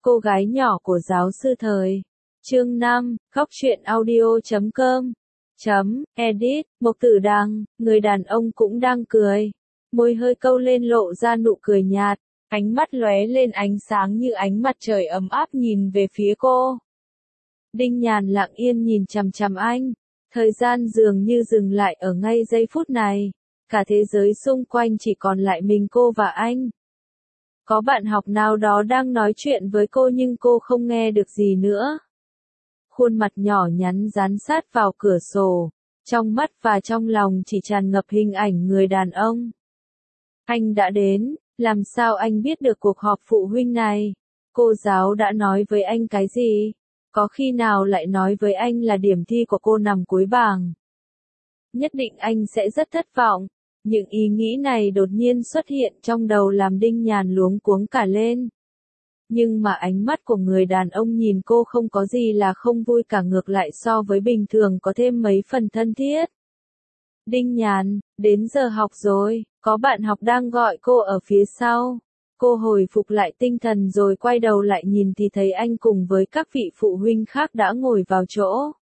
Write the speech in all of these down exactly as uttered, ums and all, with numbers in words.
Cô gái nhỏ của giáo sư thời. Chương năm, khóc chuyện audio chấm com. Chấm, edit, Mộc Tử Đằng, người đàn ông cũng đang cười. Môi hơi câu lên lộ ra nụ cười nhạt, ánh mắt lóe lên ánh sáng như ánh mặt trời ấm áp nhìn về phía cô. Đinh Nhàn lặng yên nhìn chằm chằm anh. Thời gian dường như dừng lại ở ngay giây phút này. Cả thế giới xung quanh chỉ còn lại mình cô và anh. Có bạn học nào đó đang nói chuyện với cô nhưng cô không nghe được gì nữa. Khuôn mặt nhỏ nhắn dán sát vào cửa sổ, trong mắt và trong lòng chỉ tràn ngập hình ảnh người đàn ông. Anh đã đến, làm sao anh biết được cuộc họp phụ huynh này? Cô giáo đã nói với anh cái gì? Có khi nào lại nói với anh là điểm thi của cô nằm cuối bảng? Nhất định anh sẽ rất thất vọng. Những ý nghĩ này đột nhiên xuất hiện trong đầu làm Đinh Nhàn luống cuống cả lên. Nhưng mà ánh mắt của người đàn ông nhìn cô không có gì là không vui cả, ngược lại so với bình thường có thêm mấy phần thân thiết. Đinh Nhàn, đến giờ học rồi, có bạn học đang gọi cô ở phía sau. Cô hồi phục lại tinh thần rồi quay đầu lại nhìn thì thấy anh cùng với các vị phụ huynh khác đã ngồi vào chỗ.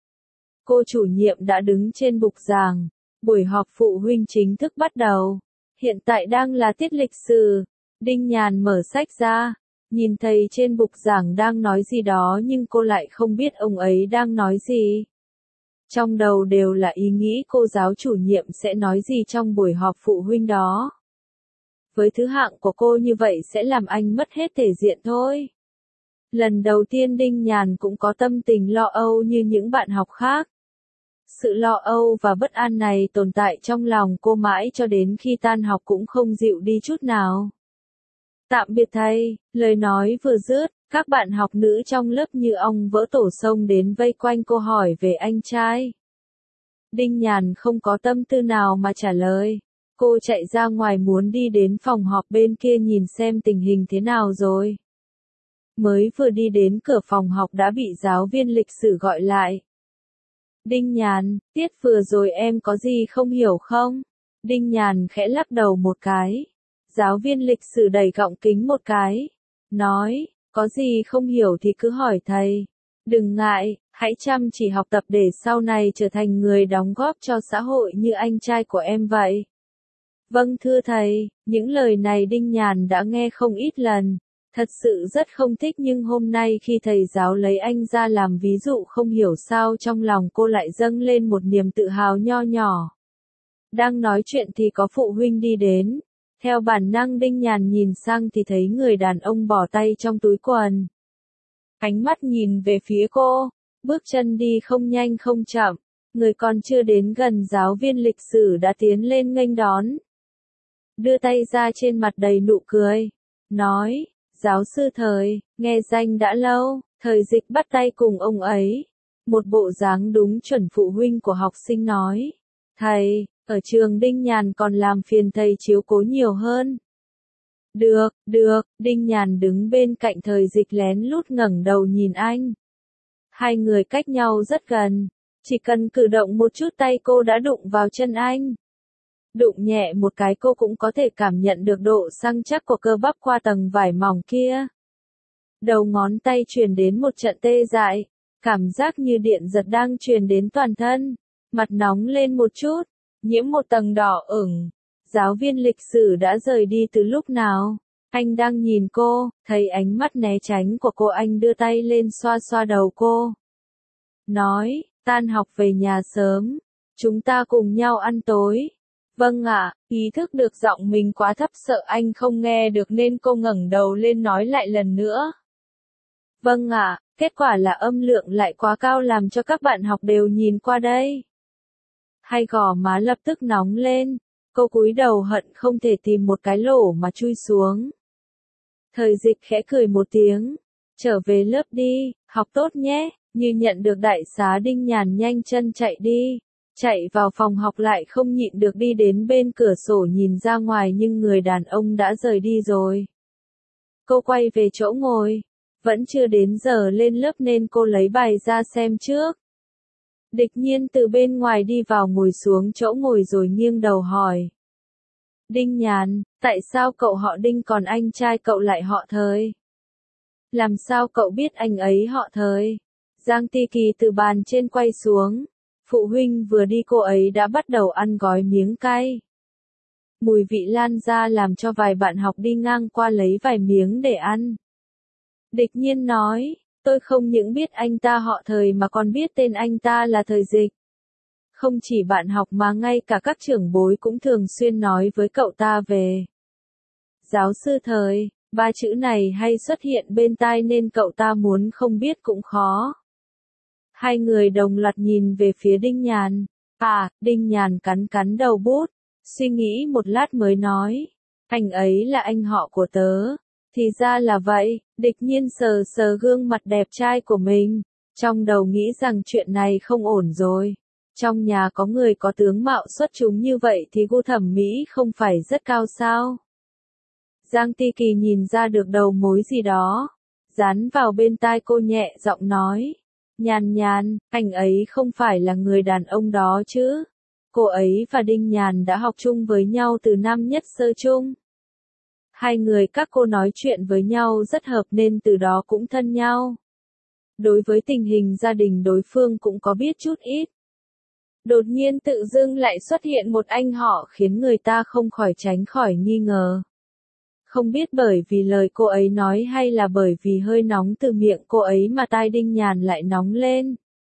Cô chủ nhiệm đã đứng trên bục giảng. Buổi họp phụ huynh chính thức bắt đầu. Hiện tại đang là tiết lịch sử. Đinh Nhàn mở sách ra. Nhìn thầy trên bục giảng đang nói gì đó nhưng cô lại không biết ông ấy đang nói gì. Trong đầu đều là ý nghĩ cô giáo chủ nhiệm sẽ nói gì trong buổi họp phụ huynh đó. Với thứ hạng của cô như vậy sẽ làm anh mất hết thể diện thôi. Lần đầu tiên Đinh Nhàn cũng có tâm tình lo âu như những bạn học khác. Sự lo âu và bất an này tồn tại trong lòng cô mãi cho đến khi tan học cũng không dịu đi chút nào. Tạm biệt thầy, lời nói vừa dứt, các bạn học nữ trong lớp như ong vỡ tổ xông đến vây quanh cô hỏi về anh trai. Đinh Nhàn không có tâm tư nào mà trả lời. Cô chạy ra ngoài muốn đi đến phòng họp bên kia nhìn xem tình hình thế nào rồi. Mới vừa đi đến cửa phòng học đã bị giáo viên lịch sử gọi lại. Đinh Nhàn, tiết vừa rồi em có gì không hiểu không? Đinh Nhàn khẽ lắc đầu một cái. Giáo viên lịch sử đẩy gọng kính một cái. Nói, có gì không hiểu thì cứ hỏi thầy. Đừng ngại, hãy chăm chỉ học tập để sau này trở thành người đóng góp cho xã hội như anh trai của em vậy. Vâng thưa thầy, những lời này Đinh Nhàn đã nghe không ít lần. Thật sự rất không thích nhưng hôm nay khi thầy giáo lấy anh ra làm ví dụ không hiểu sao trong lòng cô lại dâng lên một niềm tự hào nho nhỏ. Đang nói chuyện thì có phụ huynh đi đến. Theo bản năng Đinh Nhàn nhìn sang thì thấy người đàn ông bỏ tay trong túi quần. Ánh mắt nhìn về phía cô, bước chân đi không nhanh không chậm, người còn chưa đến gần giáo viên lịch sử đã tiến lên nghênh đón. Đưa tay ra trên mặt đầy nụ cười, nói, giáo sư Thời, nghe danh đã lâu, Thời Dịch bắt tay cùng ông ấy. Một bộ dáng đúng chuẩn phụ huynh của học sinh nói, thầy, ở trường Đinh Nhàn còn làm phiền thầy chiếu cố nhiều hơn. Được, được, Đinh Nhàn đứng bên cạnh Thời Dịch lén lút ngẩng đầu nhìn anh. Hai người cách nhau rất gần, chỉ cần cử động một chút tay cô đã đụng vào chân anh. Đụng nhẹ một cái cô cũng có thể cảm nhận được độ săn chắc của cơ bắp qua tầng vải mỏng kia. Đầu ngón tay truyền đến một trận tê dại, cảm giác như điện giật đang truyền đến toàn thân, mặt nóng lên một chút, nhiễm một tầng đỏ ửng. Giáo viên lịch sử đã rời đi từ lúc nào? Anh đang nhìn cô, thấy ánh mắt né tránh của cô anh đưa tay lên xoa xoa đầu cô. Nói, tan học về nhà sớm, chúng ta cùng nhau ăn tối. Vâng ạ, ý thức được giọng mình quá thấp sợ anh không nghe được nên cô ngẩng đầu lên nói lại lần nữa. Vâng ạ, kết quả là âm lượng lại quá cao làm cho các bạn học đều nhìn qua đây. Hai gò má lập tức nóng lên, cô cúi đầu hận không thể tìm một cái lỗ mà chui xuống. Thời Dịch khẽ cười một tiếng, trở về lớp đi, học tốt nhé, như nhận được đại xá Đinh Nhàn nhanh chân chạy đi. Chạy vào phòng học lại không nhịn được đi đến bên cửa sổ nhìn ra ngoài nhưng người đàn ông đã rời đi rồi. Cô quay về chỗ ngồi. Vẫn chưa đến giờ lên lớp nên cô lấy bài ra xem trước. Địch Nhiên từ bên ngoài đi vào ngồi xuống chỗ ngồi rồi nghiêng đầu hỏi. Đinh Nhàn, tại sao cậu họ Đinh còn anh trai cậu lại họ Thời? Làm sao cậu biết anh ấy họ Thời? Giang Ti Kỳ từ bàn trên quay xuống. Phụ huynh vừa đi cô ấy đã bắt đầu ăn gói miếng cay. Mùi vị lan ra làm cho vài bạn học đi ngang qua lấy vài miếng để ăn. Địch Nhiên nói, tôi không những biết anh ta họ Thời mà còn biết tên anh ta là Thời Dịch. Không chỉ bạn học mà ngay cả các trưởng bối cũng thường xuyên nói với cậu ta về giáo sư Thời, ba chữ này hay xuất hiện bên tai nên cậu ta muốn không biết cũng khó. Hai người đồng loạt nhìn về phía Đinh Nhàn. À, Đinh Nhàn cắn cắn đầu bút, suy nghĩ một lát mới nói, anh ấy là anh họ của tớ. Thì ra là vậy, Địch Nhiên sờ sờ gương mặt đẹp trai của mình, trong đầu nghĩ rằng chuyện này không ổn rồi. Trong nhà có người có tướng mạo xuất chúng như vậy thì gu thẩm mỹ không phải rất cao sao? Giang Ti Kỳ nhìn ra được đầu mối gì đó, dán vào bên tai cô nhẹ giọng nói, Nhàn Nhàn, anh ấy không phải là người đàn ông đó chứ? Cô ấy và Đinh Nhàn đã học chung với nhau từ năm nhất sơ chung. Hai người các cô nói chuyện với nhau rất hợp nên từ đó cũng thân nhau. Đối với tình hình gia đình đối phương cũng có biết chút ít. Đột nhiên tự dưng lại xuất hiện một anh họ khiến người ta không khỏi tránh khỏi nghi ngờ. Không biết bởi vì lời cô ấy nói hay là bởi vì hơi nóng từ miệng cô ấy mà tai Đinh Nhàn lại nóng lên.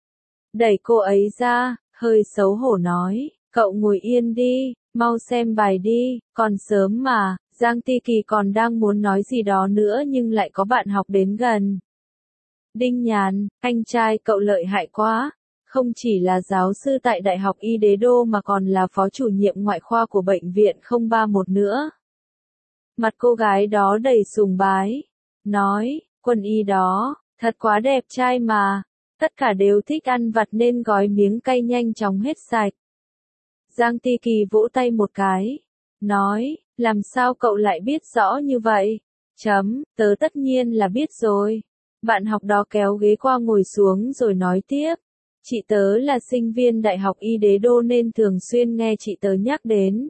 Đẩy cô ấy ra, hơi xấu hổ nói, cậu ngồi yên đi, mau xem bài đi, còn sớm mà. Giang Ti Kỳ còn đang muốn nói gì đó nữa nhưng lại có bạn học đến gần. Đinh Nhàn, anh trai cậu lợi hại quá, không chỉ là giáo sư tại Đại học Y Đế Đô mà còn là phó chủ nhiệm ngoại khoa của bệnh viện không ba một nữa. Mặt cô gái đó đầy sùng bái, nói, quân y đó, thật quá đẹp trai mà, tất cả đều thích ăn vặt nên gói miếng cay nhanh chóng hết sạch. Giang Ti Kỳ vỗ tay một cái, nói, làm sao cậu lại biết rõ như vậy? Chấm, tớ tất nhiên là biết rồi. Bạn học đó kéo ghế qua ngồi xuống rồi nói tiếp. Chị tớ là sinh viên Đại học Y Đế Đô nên thường xuyên nghe chị tớ nhắc đến.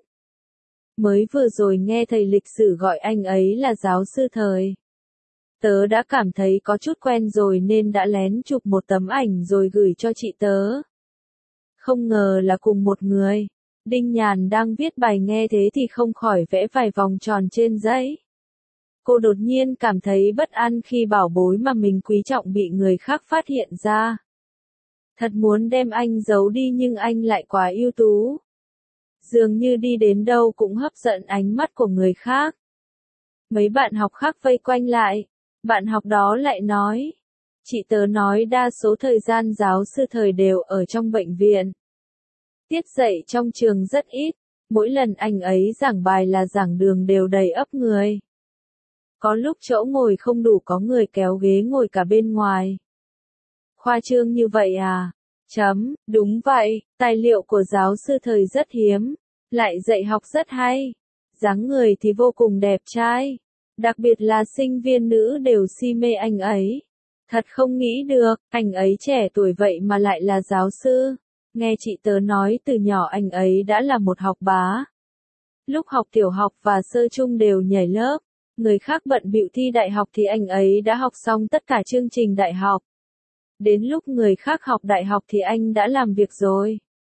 Mới vừa rồi nghe thầy lịch sử gọi anh ấy là giáo sư Thời. Tớ đã cảm thấy có chút quen rồi nên đã lén chụp một tấm ảnh rồi gửi cho chị tớ. Không ngờ là cùng một người. Đinh Nhàn đang viết bài nghe thế thì không khỏi vẽ vài vòng tròn trên giấy. Cô đột nhiên cảm thấy bất an khi bảo bối mà mình quý trọng bị người khác phát hiện ra. Thật muốn đem anh giấu đi nhưng anh lại quá ưu tú. Dường như đi đến đâu cũng hấp dẫn ánh mắt của người khác. Mấy bạn học khác vây quanh lại. Bạn học đó lại nói. Chị tớ nói đa số thời gian giáo sư Thời đều ở trong bệnh viện. Tiết dạy trong trường rất ít, mỗi lần anh ấy giảng bài là giảng đường đều đầy ắp người. Có lúc chỗ ngồi không đủ có người kéo ghế ngồi cả bên ngoài. Khoa trương như vậy à? Chấm, đúng vậy, tài liệu của giáo sư Thời rất hiếm, lại dạy học rất hay. Dáng người thì vô cùng đẹp trai, đặc biệt là sinh viên nữ đều si mê anh ấy. Thật không nghĩ được, anh ấy trẻ tuổi vậy mà lại là giáo sư. Nghe chị tớ nói từ nhỏ anh ấy đã là một học bá. Lúc học tiểu học và sơ chung đều nhảy lớp, người khác bận bịu thi đại học thì anh ấy đã học xong tất cả chương trình đại học. Đến lúc người khác học đại học thì anh đã làm việc rồi.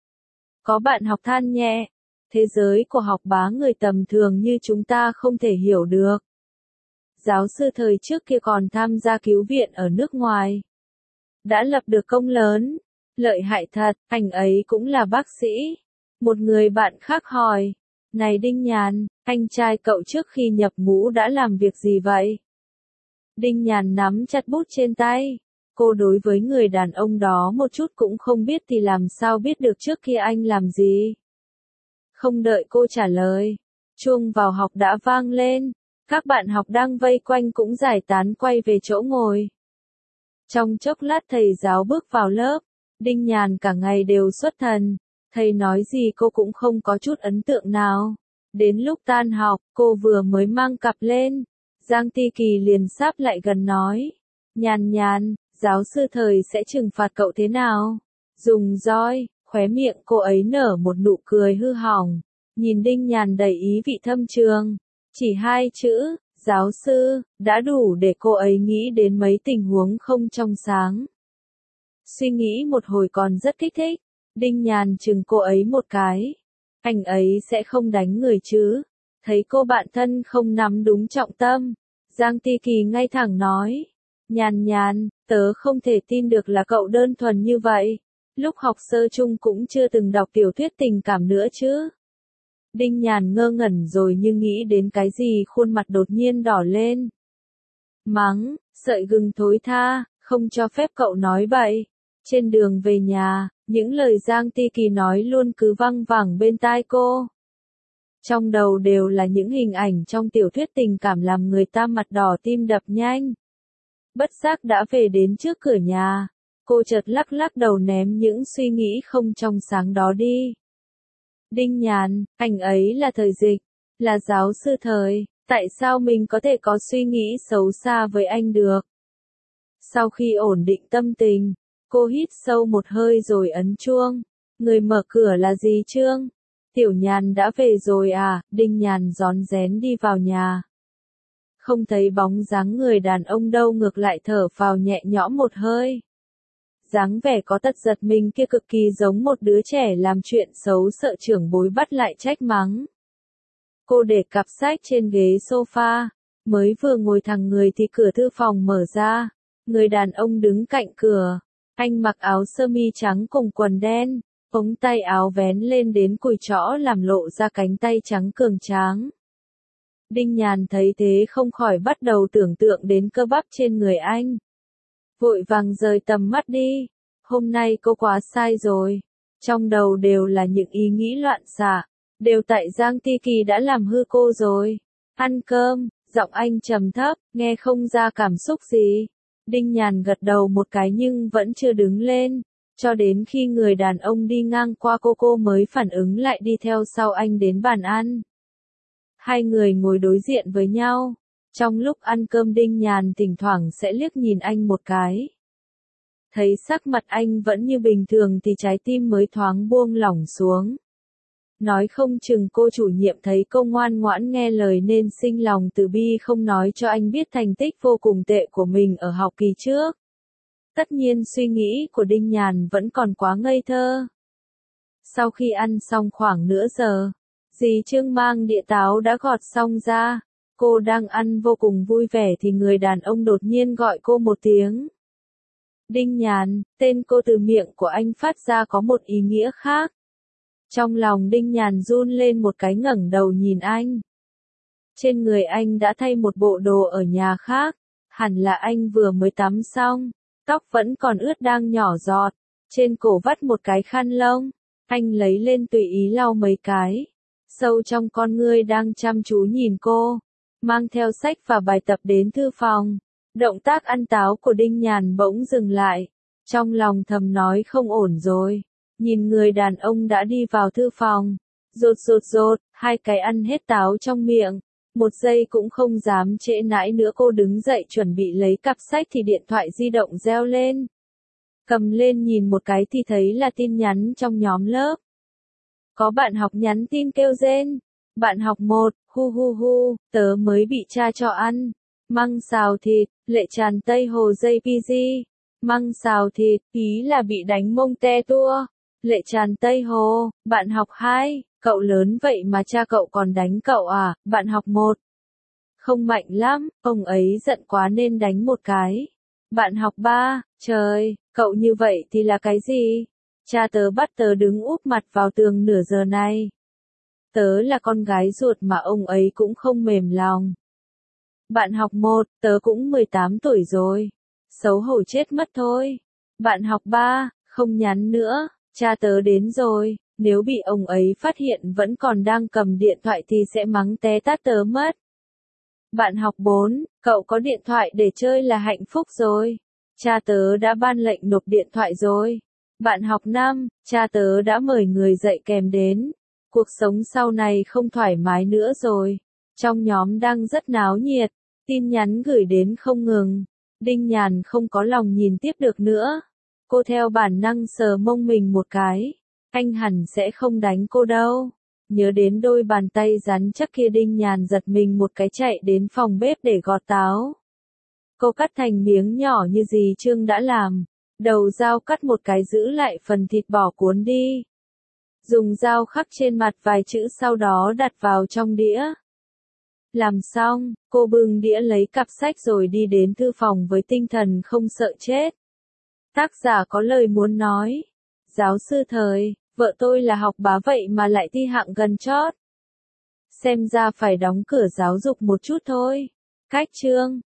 Có bạn học than nhẹ, thế giới của học bá người tầm thường như chúng ta không thể hiểu được. Giáo sư Thời trước kia còn tham gia cứu viện ở nước ngoài. Đã lập được công lớn. Lợi hại thật, anh ấy cũng là bác sĩ. Một người bạn khác hỏi, này Đinh Nhàn, anh trai cậu trước khi nhập ngũ đã làm việc gì vậy? Đinh Nhàn nắm chặt bút trên tay. Cô đối với người đàn ông đó một chút cũng không biết thì làm sao biết được trước kia anh làm gì. Không đợi cô trả lời, chuông vào học đã vang lên. Các bạn học đang vây quanh cũng giải tán quay về chỗ ngồi. Trong chốc lát thầy giáo bước vào lớp. Đinh Nhàn cả ngày đều xuất thần, thầy nói gì cô cũng không có chút ấn tượng nào. Đến lúc tan học, cô vừa mới mang cặp lên, Giang Ti Kỳ liền sáp lại gần nói, Nhàn Nhàn, giáo sư Thời sẽ trừng phạt cậu thế nào? Dùng roi, khóe miệng cô ấy nở một nụ cười hư hỏng, nhìn Đinh Nhàn đầy ý vị thâm trường, chỉ hai chữ, Giáo sư, đã đủ để cô ấy nghĩ đến mấy tình huống không trong sáng. Suy nghĩ một hồi còn rất kích thích. Đinh Nhàn chừng cô ấy một cái. Anh ấy sẽ không đánh người chứ. Thấy cô bạn thân không nắm đúng trọng tâm. Giang Ti Kỳ ngay thẳng nói. Nhàn Nhàn, tớ không thể tin được là cậu đơn thuần như vậy. Lúc học sơ chung cũng chưa từng đọc tiểu thuyết tình cảm nữa chứ. Đinh Nhàn ngơ ngẩn rồi nhưng nghĩ đến cái gì khuôn mặt đột nhiên đỏ lên. Mắng, sợi gừng thối tha, không cho phép cậu nói bậy. Trên đường về nhà, những lời Giang Ti Kỳ nói luôn cứ văng vẳng bên tai cô. Trong đầu đều là những hình ảnh trong tiểu thuyết tình cảm làm người ta mặt đỏ tim đập nhanh. Bất giác đã về đến trước cửa nhà. Cô chợt lắc lắc đầu ném những suy nghĩ không trong sáng đó đi. Đinh Nhàn, anh ấy là thời dịch, là giáo sư thời, tại sao mình có thể có suy nghĩ xấu xa với anh được? Sau khi ổn định tâm tình, cô hít sâu một hơi rồi ấn chuông. Người mở cửa là dì Trương. Tiểu Nhàn đã về rồi à? Đinh Nhàn rón rén đi vào nhà. Không thấy bóng dáng người đàn ông đâu, ngược lại thở phào nhẹ nhõm một hơi. Dáng vẻ có tật giật mình kia cực kỳ giống một đứa trẻ làm chuyện xấu sợ trưởng bối bắt lại trách mắng. Cô để cặp sách trên ghế sofa, mới vừa ngồi thẳng người thì cửa thư phòng mở ra. Người đàn ông đứng cạnh cửa. Anh mặc áo sơ mi trắng cùng quần đen, ống tay áo vén lên đến cùi chõ làm lộ ra cánh tay trắng cường tráng. Đinh Nhàn thấy thế không khỏi bắt đầu tưởng tượng đến cơ bắp trên người anh. Vội vàng rời tầm mắt đi. Hôm nay cô quá sai rồi. Trong đầu đều là những ý nghĩ loạn xạ. Đều tại Giang Ti Kỳ đã làm hư cô rồi. Ăn cơm, giọng anh trầm thấp, nghe không ra cảm xúc gì. Đinh Nhàn gật đầu một cái nhưng vẫn chưa đứng lên. Cho đến khi người đàn ông đi ngang qua cô cô mới phản ứng lại đi theo sau anh đến bàn ăn. Hai người ngồi đối diện với nhau. Trong lúc ăn cơm Đinh Nhàn thỉnh thoảng sẽ liếc nhìn anh một cái. Thấy sắc mặt anh vẫn như bình thường thì trái tim mới thoáng buông lỏng xuống. Nói không chừng cô chủ nhiệm thấy cô ngoan ngoãn nghe lời nên sinh lòng từ bi không nói cho anh biết thành tích vô cùng tệ của mình ở học kỳ trước. Tất nhiên suy nghĩ của Đinh Nhàn vẫn còn quá ngây thơ. Sau khi ăn xong khoảng nửa giờ, dì Trương mang đĩa táo đã gọt xong ra. Cô đang ăn vô cùng vui vẻ thì người đàn ông đột nhiên gọi cô một tiếng. Đinh Nhàn, tên cô từ miệng của anh phát ra có một ý nghĩa khác. Trong lòng Đinh Nhàn run lên một cái, ngẩng đầu nhìn anh. Trên người anh đã thay một bộ đồ ở nhà khác, hẳn là anh vừa mới tắm xong, tóc vẫn còn ướt đang nhỏ giọt, trên cổ vắt một cái khăn lông, anh lấy lên tùy ý lau mấy cái. Sâu trong con ngươi đang chăm chú nhìn cô, mang theo sách và bài tập đến thư phòng. Động tác ăn táo của Đinh Nhàn bỗng dừng lại, trong lòng thầm nói không ổn rồi. Nhìn người đàn ông đã đi vào thư phòng, rột rột rột, hai cái ăn hết táo trong miệng. Một giây cũng không dám trễ nãi nữa, cô đứng dậy chuẩn bị lấy cặp sách thì điện thoại di động reo lên. Cầm lên nhìn một cái thì thấy là tin nhắn trong nhóm lớp. Có bạn học nhắn tin kêu rên. Bạn học một, hu hu hu, tớ mới bị cha cho ăn. Măng xào thịt, Lệ Tràn Tây Hồ jê pê giê. Măng xào thịt, ý là bị đánh mông te tua. Lệ Tràn Tây Hồ, bạn học hai, cậu lớn vậy mà cha cậu còn đánh cậu à? Bạn học một. Không mạnh lắm, ông ấy giận quá nên đánh một cái. Bạn học ba, trời, cậu như vậy thì là cái gì? Cha tớ bắt tớ đứng úp mặt vào tường nửa giờ này. Tớ là con gái ruột mà ông ấy cũng không mềm lòng. Bạn học một, tớ cũng mười tám tuổi rồi. Xấu hổ chết mất thôi. Bạn học ba, không nhắn nữa, cha tớ đến rồi, nếu bị ông ấy phát hiện vẫn còn đang cầm điện thoại thì sẽ mắng té tát tớ mất. Bạn học bốn, cậu có điện thoại để chơi là hạnh phúc rồi. Cha tớ đã ban lệnh nộp điện thoại rồi. Bạn học năm, cha tớ đã mời người dạy kèm đến. Cuộc sống sau này không thoải mái nữa rồi. Trong nhóm đang rất náo nhiệt, tin nhắn gửi đến không ngừng. Đinh Nhàn không có lòng nhìn tiếp được nữa. Cô theo bản năng sờ mông mình một cái. Anh hẳn sẽ không đánh cô đâu. nhớ đến đôi bàn tay rắn chắc kia Đinh Nhàn giật mình một cái chạy đến phòng bếp để gọt táo. Cô cắt thành miếng nhỏ như dì Trương đã làm, đầu dao cắt một cái giữ lại phần thịt bỏ cuốn đi. Dùng dao khắc trên mặt vài chữ sau đó đặt vào trong đĩa. Làm xong, cô bưng đĩa lấy cặp sách rồi đi đến thư phòng với tinh thần không sợ chết. Tác giả có lời muốn nói. Giáo sư Thời, vợ tôi là học bá vậy mà lại thi hạng gần chót. Xem ra phải đóng cửa giáo dục một chút thôi. Cách chương